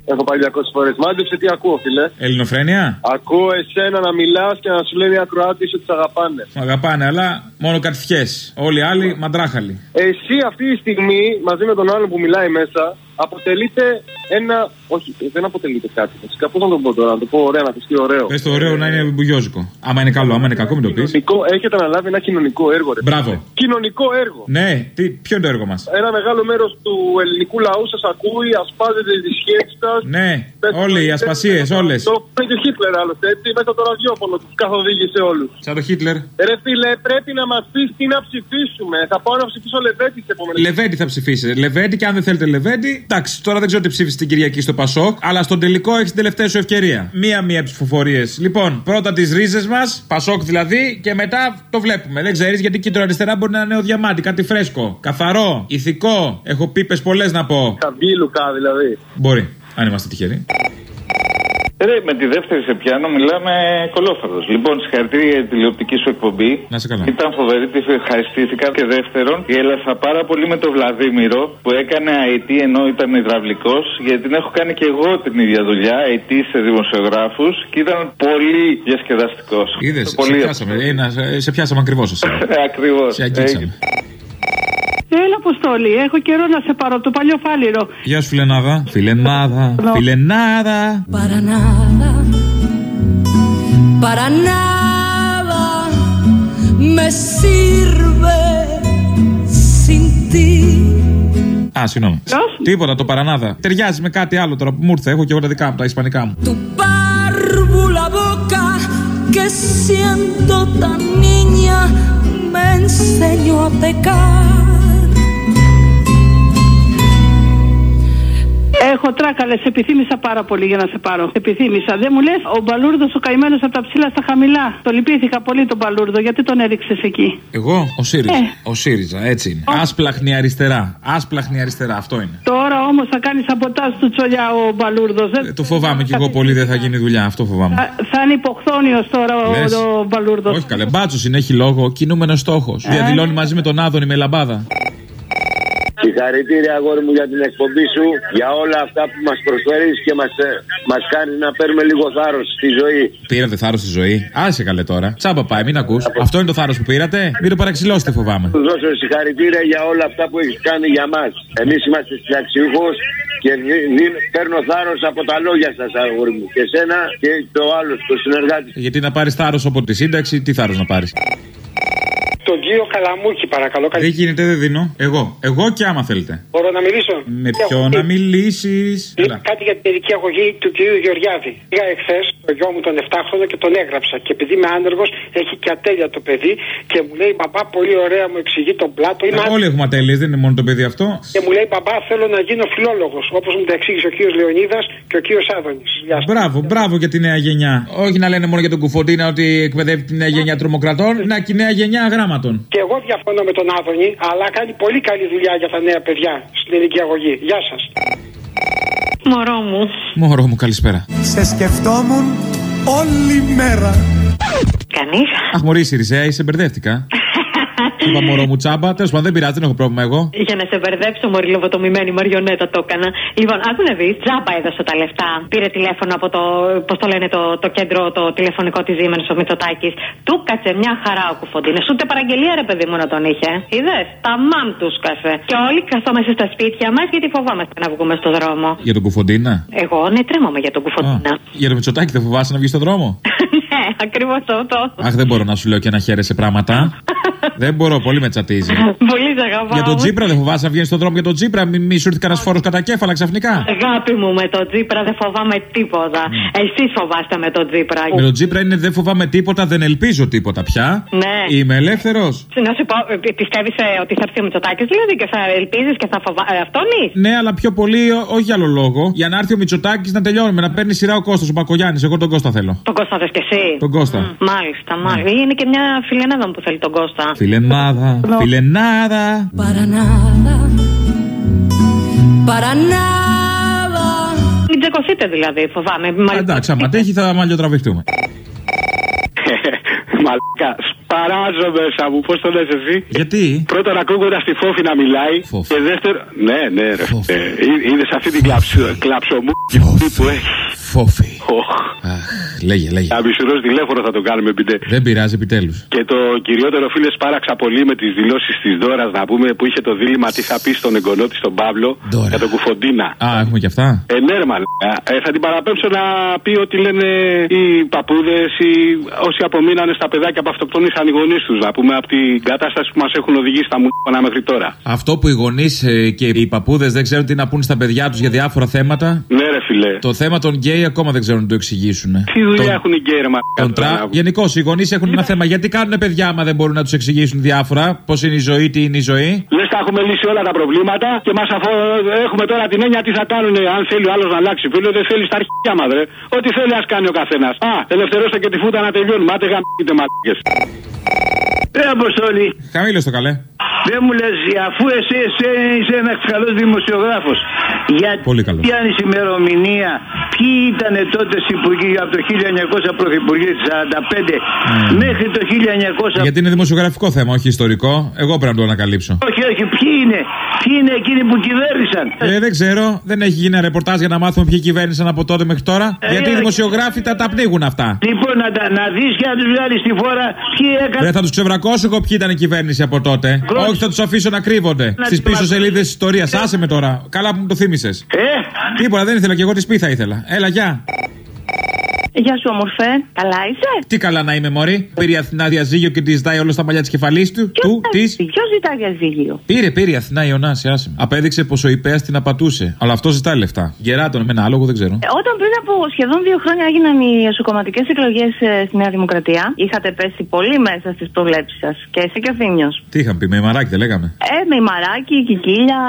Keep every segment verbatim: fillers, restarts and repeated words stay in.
Έχω πάει διακόσιες φορές. Μάντεψε τι ακούω, φίλε. Ελληνοφρένεια. Ακούω εσένα να μιλάς και να σου λένε οι ακροάτες ότι σε αγαπάνε. Σ' αγαπάνε, αλλά μόνο κατηφιές. Όλοι οι άλλοι μαντράχαλοι. Εσύ αυτή τη στιγμή, μαζί με τον άλλον που μιλάει μέσα, αποτελείται ένα. Όχι, δεν αποτελείται κάτι. Φυσικά, πώς να το πω τώρα, να το πω ωραία, να πει ωραίο. Πες το ωραίο να είναι μπουγιόζικο. Άμα είναι καλό, άμα είναι κακό, μην το πεις. Έχετε αναλάβει ένα κοινωνικό έργο, ρε. Μπράβο. Κοινωνικό έργο. Ναι, τι, ποιο είναι το έργο μας? Ένα μεγάλο μέρος του ελληνικού λαού σας ακούει, ασπάζεται τις σχέσεις σας. Ναι, όλοι οι ασπασίες, όλες. Το είπε και ο Χίτλερ άλλωστε, έτσι, μέσα το ραδιόφωνο τους καθοδήγησε όλους. Σαν το Χίτλερ. Ρε φίλε, πρέπει να μας πεις τι να ψηφίσουμε. Θα πάω να ψηφίσω Λεβέντη σε επόμενη. Λεβέντη θα ψηφίσετε. Λεβέντη, και αν δεν θέλετε Λεβέντη, εντάξει, τώρα δεν ξέρω τι ψήφισε την Κυριακή στο Πασόκ, αλλά στον τελικό έχει την τελευταία σου ευκαιρία. Μία-μία ψηφοφορίες. Λοιπόν, πρώτα τις ρίζες μας, Πασόκ δηλαδή, και μετά το βλέπουμε. Δεν ξέρεις γιατί κεντροαριστερά μπορεί να είναι νέο διαμάντι, κάτι φρέσκο, καθαρό, ηθικό. Έχω πίπες πολλές να πω. Καμπύλουκα δηλαδή. Μπορεί, αν είμαστε τυχεροί. Ρε, με τη δεύτερη σε πιάνω μιλάμε κολόφαρδος. Λοιπόν, συγχαρητήρια για τη τηλεοπτική σου εκπομπή. Να σε καλά. Ήταν φοβερή, τη ευχαριστήθηκα. Και δεύτερον, γέλασα πάρα πολύ με τον Βλαδίμηρο που έκανε άι τι ενώ ήταν υδραυλικός. Γιατί την έχω κάνει και εγώ την ίδια δουλειά, άι τι σε δημοσιογράφους. Και ήταν πολύ διασκεδαστικός. Είδες, σε πιάσαμε, ε, σε πιάσαμε ακριβώς εσύ. Ακριβώς. Σε αγγίξαμε. Έλα, Αποστόλη, έχω καιρό να σε πάρω από το παλιό φάληρο. Γεια σου, φιλενάδα. Φιλενάδα, φιλενάδα. Παρανάδα, παρανάδα, με sirve sin ti. Α, συγγνώμη. Τίποτα, το παρανάδα. Ταιριάζει με κάτι άλλο τώρα που μου ήρθε. Έχω και εγώ τα δικά μου, τα ισπανικά μου. Tu barbu la boca que siendo tan niña me enseñó a pecar. Έχω τράκαλε, σε επιθύμησα πάρα πολύ για να σε πάρω. Επιθύμησα. Δεν μου λες, ο Μπαλούρδος ο καημένος από τα ψηλά στα χαμηλά. Το λυπήθηκα πολύ τον Μπαλούρδο, γιατί τον έριξες εκεί? Εγώ, ο ΣΥΡΙΖΑ. Ε. Ο ΣΥΡΙΖΑ, έτσι είναι. Oh. Άσπλαχνη αριστερά. Άσπλαχνη αριστερά, αυτό είναι. Τώρα όμως θα κάνει σαμποτάζ του Τσολιά ο Μπαλούρδος. Ε, το φοβάμαι κι εγώ πολύ, δεν θα γίνει δουλειά. Αυτό φοβάμαι. Θα, θα είναι υποχθόνιος τώρα ο, ο Μπαλούρδος. Όχι καλέ, μπάτσος είναι, έχει λόγο. Κινούμενος στόχος. Ε. Διαδηλώνει μαζί με τον Άδωνη με λαμπάδα. Συγχαρητήρια, αγόρι μου, για την εκπομπή σου, για όλα αυτά που μας προσφέρεις και μας, μας κάνει να παίρνουμε λίγο θάρρος στη ζωή. Πήρατε θάρρος στη ζωή? Άσε καλέ τώρα. Τσάμπα πάει, μην ακούς. Από... Αυτό είναι το θάρρος που πήρατε. Μην το παραξηλώσετε, φοβάμαι. Σου δώσω συγχαρητήρια για όλα αυτά που έχεις κάνει για μας. Εμείς είμαστε συνταξιούχος και δι, δι, παίρνω θάρρος από τα λόγια σας, αγόρι μου. Και σένα και το άλλο, το συνεργάτη. Γιατί να πάρεις θάρρος από τη σύνταξη, τι θάρρος να πάρεις? Τον κύριο Καλαμούκη, παρακαλώ. Δεν γίνεται, δεν δίνω. Εγώ. Εγώ και άμα θέλετε. Μπορώ να μιλήσω? Με ποιον να μιλήσεις? Κάτι για την παιδική αγωγή του κυρίου Γεωργιάδη. Πήγα εχθές το γιο μου τον επτάχρονο και τον έγραψα. Και επειδή είμαι άνεργος, έχει και ατέλεια το παιδί. Και μου λέει, μπαμπά, πολύ ωραία, μου εξηγεί τον πλάτο. Ε, όλοι έχουμε ατέλειες, δεν είναι μόνο το παιδί αυτό. Και μου λέει, μπαμπά, θέλω να γίνω φιλόλογος. Όπως μου τα εξήγησε ο κύριος Λεωνίδας και ο κύριος Άδωνης. Μπράβο, μπράβο για τη νέα γενιά. Όχι να λένε μόνο για τον Κουφοντίνα ότι εκπαιδεύει τη νέα γενιά τρομοκρατών. Να και η νέα γενιά γράμματων. Και εγώ διαφωνώ με τον Άδωνη, αλλά κάνει πολύ καλή δουλειά για τα νέα παιδιά στην ελληνική αγωγή. Γεια σας. Μωρό μου. Μωρό μου, καλησπέρα. Σε σκεφτόμουν όλη μέρα. Κανείς? Αχ, μωρή Σιριζέα, είσαι, μπερδεύτηκα. Είπα μωρό μου τσάμπα, τέλος πάντων δεν πειράζει, δεν έχω πρόβλημα εγώ. Για να σε μπερδέψω, μωρή λοβοτομημένη μαριονέτα το έκανα. Λοιπόν, άκου να δεις, τζάμπα έδωσε τα λεφτά. Πήρε τηλέφωνο από το, πώς το λένε, το, το κέντρο, το τηλεφωνικό της Siemens ο Μητσοτάκης. Του κάτσε μια χαρά ο Κουφοντίνος. Ούτε παραγγελία ρε παιδί μου να τον είχε. Είδες, τα μάμ του σκάσε. Και όλοι καθόμαστε στα σπίτια μας γιατί φοβάμαστε να βγούμε στο δρόμο. Για τον Κουφοντίνα? Εγώ ναι, τρέμομαι για τον Κουφοντίνα. Για τον Μητσοτάκη δεν φοβάσαι να βγει στο δρόμο? Ναι, ακριβώς αυτό. Αχ, δεν μπορώ να σου λέω και να χαίρεσαι πράγματα. Δεν μπορώ, πολύ με τσατίζει. Πολύ σε αγαπάω. Για τον Τσίπρα δεν φοβάσαι να βγαίνει στον δρόμο για τον Τσίπρα? Μη, μη σου έρθει κανένα φόρο κατά κέφαλα ξαφνικά. Αγάπη μου, με τον Τσίπρα δεν φοβάμαι τίποτα. Mm. Εσείς φοβάστε με τον Τσίπρα. Με τον Τσίπρα είναι δεν φοβάμαι τίποτα, δεν ελπίζω τίποτα πια. Ναι. Είμαι ελεύθερος. Να σου πω, πιστεύεις ότι θα έρθει ο Μητσοτάκης δηλαδή και θα ελπίζεις και θα φοβάσαι αυτόν ή? Ναι, αλλά πιο πολύ, όχι για άλλο λόγο. Για να έρθει ο Μητσοτάκης να τελειώνουμε, να παίρνει σειρά ο Κώστας, ο Μπακογιάννης. Εγώ τον Κώστα θέλω. Τον Κώστα θες και εσύ? Τον Κώστα. Mm, μάλιστα, μάλιστα. Mm. Είναι και μια φιλενάδα μου που θέλει τον Κώστα. Φιλενάδα, no. φιλενάδα. Παρανάδα, παρανάδα. Μην τσεκωθείτε δηλαδή, φοβάμαι. Εντάξει, άμα τέχει θα μαλλιοτραβηχτούμε. Μαλάκα. Παράζω μέσα μου, πώς το λες εσύ? Γιατί? Πρώτον, ακούγοντας τη Φόφη να μιλάει. Φόφη. Και δεύτερον. Ναι, ναι, ρε. Ε, είδες αυτή την κλαψομού που έχει. Φόφη. Αχ, λέγε, λέγε. Αμπισουρός τηλέφωνο θα το κάνουμε επιτέλους. Δεν πειράζει, επιτέλους. Και το κυριότερο, φίλε, σπάραξα πολύ με τις δηλώσεις της Δώρας, να πούμε, που είχε το δίλημμα τι θα πει στον εγγονό της, τον Παύλο, Δώρα. Για τον Κουφοντίνα. Α, έχουμε και αυτά. Ε, ναι, ρε, ε, θα την παραπέμψω να πει ότι λένε οι παππούδες ή όσοι απομείνανε στα παιδάκια που αυτοκτονήσαν οι γονείς τους, να πούμε, από την κατάσταση που μας έχουν οδηγήσει τα μουνα μέχρι τώρα. Αυτό που οι γονείς ε, και οι παππούδες δεν ξέρουν τι να πούν στα παιδιά τους για διάφορα θέματα. Ναι, ρε, φιλέ. Το θέμα των γκέι ακόμα δεν ξέρουν να το εξηγήσουν. Τι δουλειά τον... έχουν οι γκέι, ρε, μα. Τρα... Γενικώς οι γονείς έχουν ένα θέμα. Γιατί κάνουν παιδιά άμα δεν μπορούν να τους εξηγήσουν διάφορα. Πώς είναι η ζωή, τι είναι η ζωή. Λες τα έχουμε λύσει όλα τα προβλήματα και μας αφο... έχουμε τώρα την έννοια τι θα κάνουν αν θέλει ο άλλος να αλλάξει. Φίλε, δεν θέλει στα αρχικά μα, ρε. Ό,τι θέλει ας κάνει ο καθένας. Α, ελευθερώστε και τη φούτα να τελειώνουμε. Άτε γαμπείτε μάτικες. Ε, Αποστόλη. Χαμήλως το καλέ. Δεν μου λες, αφού εσύ, εσύ είσαι ένας καλός δημοσιογράφος, γιατί πιάνεις ημερομηνία, ποιοι ήταν τότε υπουργοί από το χίλια εννιακόσια πρωθυπουργοί σαράντα πέντε mm. μέχρι το χίλια εννιακόσια. Γιατί είναι δημοσιογραφικό θέμα, όχι ιστορικό. Εγώ πρέπει να το ανακαλύψω. Όχι, όχι, ποιοι είναι, ποιοι είναι εκείνοι που κυβέρνησαν. Ε, δεν ξέρω, δεν έχει γίνει ένα ρεπορτάζ για να μάθουμε ποιοι κυβέρνησαν από τότε μέχρι τώρα. Ε, γιατί οι δημοσιογράφοι τα, τα πνίγουν αυτά. Λοιπόν, να, να δεις και να τους βγάλεις στη φόρα ποιοι έκαναν. Δεν θα τους ξεβρακώσω εγώ ποιοι ήταν η κυβέρνηση από τότε. Κρός. Όχι, θα τους αφήσω να κρύβονται στις πίσω σελίδες της ιστορίας. Άσε με τώρα. Καλά που μου το θύμισες. Ε! Τίποτα, δεν ήθελα και εγώ τη σπίθα ήθελα. Έλα, γεια. Γεια σου, όμορφε. Καλά είσαι? Τι καλά να είμαι, μωρή. Πήρε η Αθηνά διαζύγιο και τη ζητάει όλο στα μαλλιά τη κεφαλή του. Του, τη. Ποιο ζητάει διαζύγιο? Πήρε, πήρε η Αθηνά η Ωνάση, άσε. Απέδειξε πως ο Ιππέας την απατούσε. Αλλά αυτό ζητάει λεφτά. Γεράτον με ένα άλογο, δεν ξέρω. Ε, όταν πριν από σχεδόν δύο χρόνια έγιναν οι εσωκομματικές εκλογές ε, στη Νέα Δημοκρατία, είχατε πέσει πολύ μέσα στις προβλέψεις σας. Και εσύ και ο Θήμιος. Τι είχαν πει, με Ημαράκι δεν λέγαμε? Ε, με Ημαράκι, Κικίλια,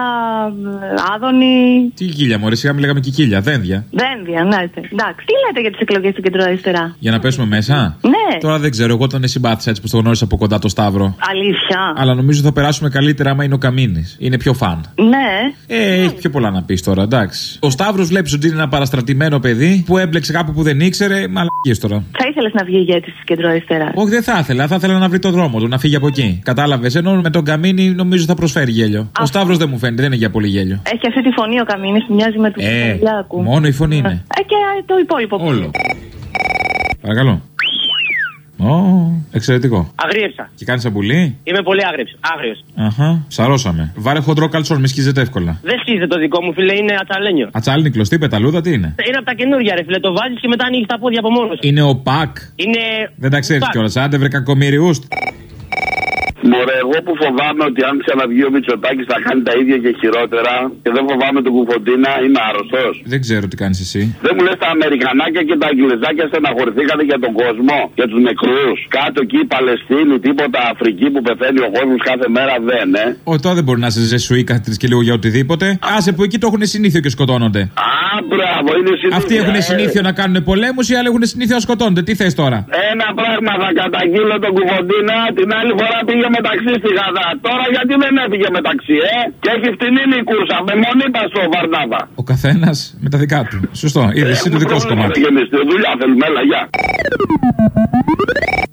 Άδωνη. Τι Κικίλια, μωρή, σιγά μην λέγαμε Κικίλια, δένδια. Δένδια, ναι. Εντάξει. Τι λέτε για τις εκλογές στην κεντροαριστερά? Για να πέσουμε μέσα? Ναι. Τώρα δεν ξέρω, εγώ τον συμπάθησα έτσι που το γνώρισα από κοντά το Σταύρο. Αλήθεια. Αλλά νομίζω θα περάσουμε καλύτερα άμα είναι ο Καμίνης. Είναι πιο φαν. Ναι. Ε, έχει πιο πολλά να πει τώρα, εντάξει. Ο Σταύρος βλέπει ότι είναι ένα παραστρατημένο παιδί που έμπλεξε κάπου που δεν ήξερε. Μαλακίες τώρα. Θα ήθελες να βγει ηγέτης της κεντροαριστεράς? Όχι, δεν θα ήθελα. Θα ήθελα να βρει το δρόμο του, να φύγει από εκεί. Κατάλαβες. Ενώ με τον Καμίνη νομίζω θα προσφέρει γέλιο. Α. Ο Σταύρος δεν μου φαίνεται, δεν είναι για πολύ γέλιο. Έχει αυτή τη φωνή ο Καμίνης που μοιάζει με του Κυριάκου. Μόνο η φωνή είναι. Ε, και το υπόλοιπο. Όλο. Παρακαλώ. Ω, oh, εξαιρετικό. Αγρίεψα. Και κάνει αμπουλή? Είμαι πολύ άγριος. Άγριος. Αχα, ψαρώσαμε. Βάρε χοντρό καλτσόν, μη σκίζεται εύκολα. Δεν σκίζεται το δικό μου, φίλε, είναι ατσαλένιο. Ατσάλινη κλωστή, πεταλούδα, τι είναι? Είναι από τα καινούργια, ρε φίλε. Το βάζεις και μετά ανοίγεις τα πόδια από μόνος. Είναι ο Πακ. Είναι. Δεν τα ξέρεις κιόλας, άντε βρε κακομοιριούστ. Μωρέ, εγώ που φοβάμαι ότι αν ξαναβγεί ο Μητσοτάκης θα κάνει τα ίδια και χειρότερα και δεν φοβάμαι τον Κουφοντίνα, είμαι άρρωστος. Δεν ξέρω τι κάνεις εσύ. Δεν μου λες τα Αμερικανάκια και τα Αγγλεζάκια στεναχωρηθήκατε για τον κόσμο, για τους νεκρούς. Κάτω εκεί η Παλαιστίνη, τίποτα Αφρική που πεθαίνει ο κόσμος κάθε μέρα δεν, ε. Όχι, τώρα δεν μπορεί να σε ζεσουεί κάθε και λίγο για οτιδήποτε. Άσε που εκεί το έχουν συνήθειο και σκοτώνονται. Α, μπράβο, είναι συνήθιο. Αυτοί έχουν συνήθιο να κάνουν πολέμους, οι άλλοι έχουν συνήθιο να σκοτώνονται. Τι θες τώρα? Ένα πράγμα θα καταγγείλω τον Κουφοντίνα, την άλλη φορά πήγε μεταξύ στη Γαδά. Τώρα γιατί δεν έφυγε μεταξύ, ε? Και έχει φτηνίνη η κούρσα. Με μονή πα στο Βαρνάβα. Ο καθένας με τα δικά του. Σωστό. Είδε εσύ το δικό σου κομμάτι. Δουλειά θέλουμε, έλα, γεια.